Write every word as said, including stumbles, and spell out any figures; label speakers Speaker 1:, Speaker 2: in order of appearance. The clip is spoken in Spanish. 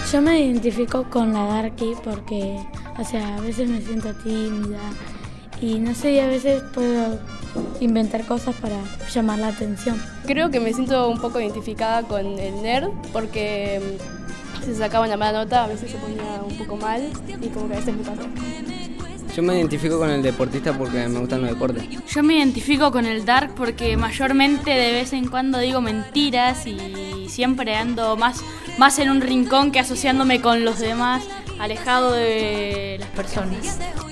Speaker 1: Yo me identifico con la Darky porque, o sea, a veces me siento tímida y no sé, y a veces puedo inventar cosas para llamar la atención.
Speaker 2: Creo que me siento un poco identificada con el nerd porque si se sacaba una mala nota a veces se ponía un poco mal y como que a veces me pasó.
Speaker 3: Yo me identifico con el deportista porque me gustan los deportes.
Speaker 4: Yo me identifico con el dark porque mayormente de vez en cuando digo mentiras y siempre ando más, más en un rincón que asociándome con los demás, alejado de las personas.